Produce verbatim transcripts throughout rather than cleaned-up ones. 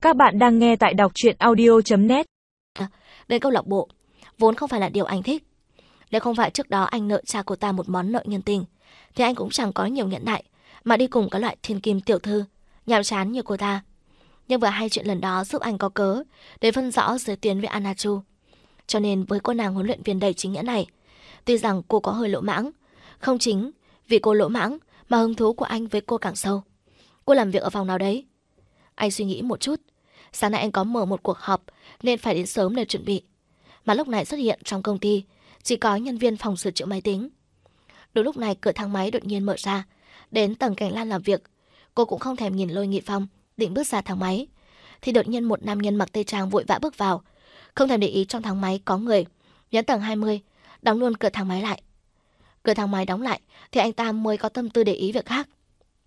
Các bạn đang nghe tại đọc truyện audio chấm net. Đến câu lạc bộ vốn không phải là điều anh thích. Nếu không phải trước đó anh nợ cha cô ta một món nợ nhân tình, thì anh cũng chẳng có nhiều nhẫn nại mà đi cùng cái loại thiên kim tiểu thư nhàm chán như cô ta. Nhưng vừa hay chuyện lần đó giúp anh có cớ để phân rõ giới tuyến với Anna Chu. Cho nên với cô nàng huấn luyện viên đầy chính nghĩa này, tuy rằng cô có hơi lỗ mãng, không chính vì cô lỗ mãng mà hứng thú của anh với cô càng sâu. Cô làm việc ở phòng nào đấy? Anh suy nghĩ một chút. Sáng nay anh có mở một cuộc họp nên phải đến sớm để chuẩn bị. Mà lúc này xuất hiện trong công ty chỉ có nhân viên phòng sửa chữa máy tính. Đúng lúc này cửa thang máy đột nhiên mở ra. Đến tầng Cảnh Lan làm việc, cô cũng không thèm nhìn Lôi Nghị Phong, định bước ra thang máy thì đột nhiên một nam nhân mặc tây trang vội vã bước vào, không thèm để ý trong thang máy có người, nhấn tầng hai mươi, đóng luôn cửa thang máy lại. Cửa thang máy đóng lại thì anh ta mới có tâm tư để ý việc khác.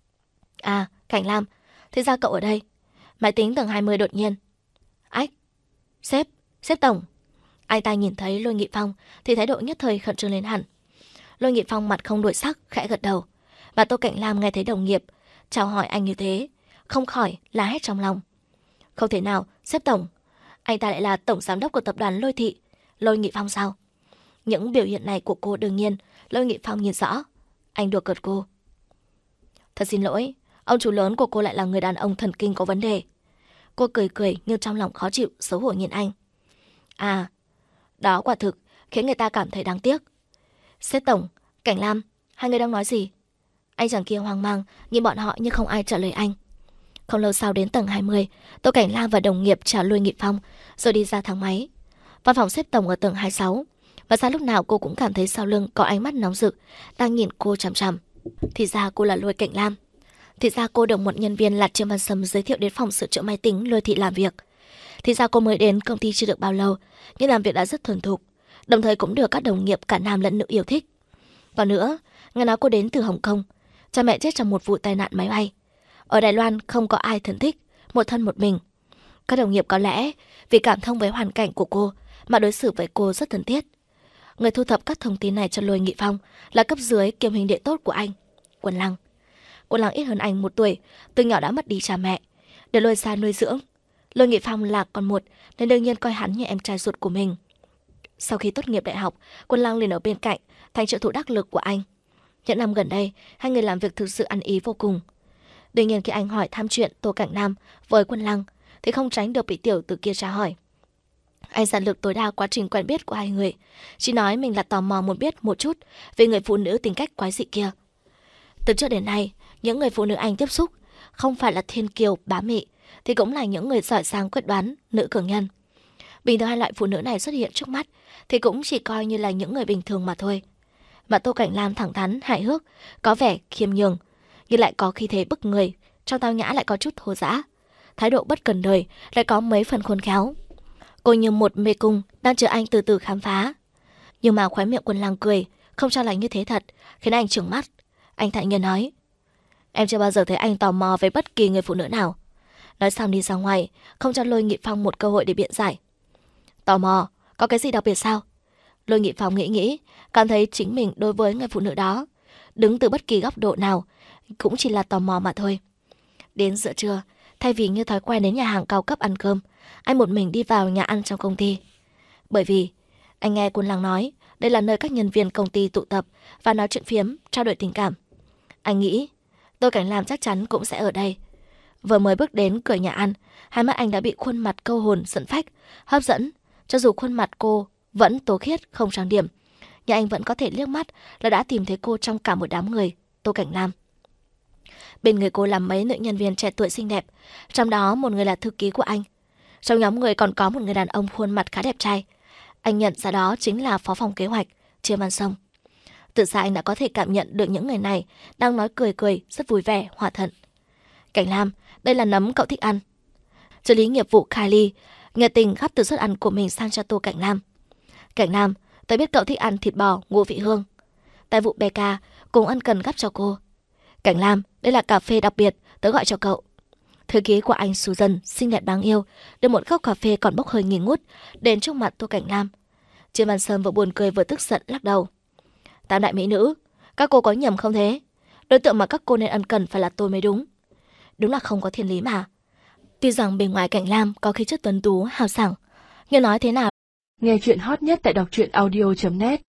À, Cảnh Lam, thế ra cậu ở đây? Máy tính tầng hai mươi đột nhiên. Ách, sếp, sếp tổng. Anh ta nhìn thấy Lôi Nghị Phong thì thái độ nhất thời khẩn trương lên hẳn. Lôi Nghị Phong mặt không đổi sắc, khẽ gật đầu. Và Tô Cảnh Lam nghe thấy đồng nghiệp chào hỏi anh như thế, không khỏi la hét trong lòng. Không thể nào, sếp tổng. Anh ta lại là tổng giám đốc của tập đoàn Lôi Thị. Lôi Nghị Phong sao? Những biểu hiện này của cô đương nhiên Lôi Nghị Phong nhìn rõ. Anh đùa cợt cô. Thật xin lỗi, ông chủ lớn của cô lại là người đàn ông thần kinh có vấn đề. Cô cười cười nhưng trong lòng khó chịu, xấu hổ nhìn anh. À, đó quả thực khiến người ta cảm thấy đáng tiếc. Sếp tổng, Cảnh Lam, hai người đang nói gì? Anh chàng kia hoang mang nhìn bọn họ nhưng không ai trả lời anh. Không lâu sau đến tầng hai mươi, Tô Cảnh Lam và đồng nghiệp chào Lôi Nghị Phong rồi đi ra thang máy. Văn phòng sếp tổng ở tầng hai mươi sáu. Và sao lúc nào cô cũng cảm thấy sau lưng có ánh mắt nóng rực đang nhìn cô chằm chằm. Thì ra cô là Lôi Cảnh Lam. Thì ra cô được một nhân viên là Trương Văn Sâm giới thiệu đến phòng sửa chữa máy tính Lôi Thị làm việc. Thì ra cô mới đến công ty chưa được bao lâu nhưng làm việc đã rất thuần thục, đồng thời cũng được các đồng nghiệp cả nam lẫn nữ yêu thích. Còn nữa, nghe nói cô đến từ Hồng Kông, cha mẹ chết trong một vụ tai nạn máy bay. Ở Đài Loan không có ai thân thích, một thân một mình. Các đồng nghiệp có lẽ vì cảm thông với hoàn cảnh của cô mà đối xử với cô rất thân thiết. Người thu thập các thông tin này cho Lôi Nghị Phong là cấp dưới kiêm huynh đệ tốt của anh, Quân Lăng. Quân Lăng ít hơn anh một tuổi, từ nhỏ đã mất đi cha mẹ, để Lôi ra nuôi dưỡng. Lôi Nghị Phong là con một nên đương nhiên coi hắn như em trai ruột của mình. Sau khi tốt nghiệp đại học, Quân Lăng liền ở bên cạnh, thành trợ thủ đắc lực của anh. Những năm gần đây, hai người làm việc thực sự ăn ý vô cùng. Đương nhiên khi anh hỏi thăm chuyện Tô Cảnh Nam với Quân Lăng thì không tránh được bị tiểu tử kia tra hỏi. Anh giản lược tối đa quá trình quen biết của hai người, chỉ nói mình là tò mò muốn biết một chút về người phụ nữ tính cách quái dị kia. Từ trước đến nay, những người phụ nữ anh tiếp xúc không phải là thiên kiều bá mị thì cũng là những người giỏi giang quyết đoán, nữ cường nhân. Bình thường hai loại phụ nữ này xuất hiện trước mắt thì cũng chỉ coi như là những người bình thường mà thôi. Mà Tô Cảnh Lam thẳng thắn, hài hước, có vẻ khiêm nhường, nhưng lại có khí thế bức người, trong tao nhã lại có chút thô dã, thái độ bất cần đời lại có mấy phần khôn khéo. Cô như một mê cung đang chờ anh từ từ khám phá. Nhưng mà khóe miệng Quân Lăng cười, không cho là như thế thật, khiến anh trừng mắt. Anh thản nhiên nói: Em chưa bao giờ thấy anh tò mò với bất kỳ người phụ nữ nào. Nói xong đi ra ngoài, không cho Lôi Nghị Phong một cơ hội để biện giải. Tò mò, có cái gì đặc biệt sao? Lôi Nghị Phong nghĩ nghĩ, cảm thấy chính mình đối với người phụ nữ đó, đứng từ bất kỳ góc độ nào, cũng chỉ là tò mò mà thôi. Đến giữa trưa, thay vì như thói quen đến nhà hàng cao cấp ăn cơm, anh một mình đi vào nhà ăn trong công ty. Bởi vì anh nghe Quân Lăng nói đây là nơi các nhân viên công ty tụ tập và nói chuyện phiếm, trao đổi tình cảm. Anh nghĩ Tô Cảnh Lam chắc chắn cũng sẽ ở đây. Vừa mới bước đến cửa nhà ăn, hai mắt anh đã bị khuôn mặt câu hồn dẫn phách hấp dẫn. Cho dù khuôn mặt cô vẫn tố khiết không trang điểm, nhưng anh vẫn có thể liếc mắt là đã tìm thấy cô trong cả một đám người. Tô Cảnh Lam. Bên người cô là mấy nữ nhân viên trẻ tuổi xinh đẹp, trong đó một người là thư ký của anh. Trong nhóm người còn có một người đàn ông khuôn mặt khá đẹp trai. Anh nhận ra đó chính là phó phòng kế hoạch Trương Văn Sông. Từ xa anh đã có thể cảm nhận được những người này đang nói cười cười, rất vui vẻ, hòa thuận. Cảnh Lam, đây là nấm cậu thích ăn. Trợ lý nghiệp vụ Kylie nhiệt tình gắp từ suất ăn của mình sang cho Tô Cảnh Lam. Cảnh Lam, tôi biết cậu thích ăn thịt bò ngũ vị hương. Tài vụ Becca cùng ân cần gắp cho cô. Cảnh Lam, đây là cà phê đặc biệt tớ gọi cho cậu. Thư ký của anh Susan xinh đẹp đáng yêu đưa một cốc cà phê còn bốc hơi nghi ngút đến trước mặt Tô Cảnh Lam. Trương Văn Sơn vừa buồn cười vừa tức giận lắc đầu. Tam đại mỹ nữ, các cô có nhầm không thế? Đối tượng mà các cô nên ân cần phải là tôi mới đúng. Đúng là không có thiên lý mà. Tuy rằng bề ngoài Cảnh Lam có khí chất tuấn tú, hào sảng, nhưng nói thế nào. Nghe chuyện hot nhất tại đọc truyện audio chấm net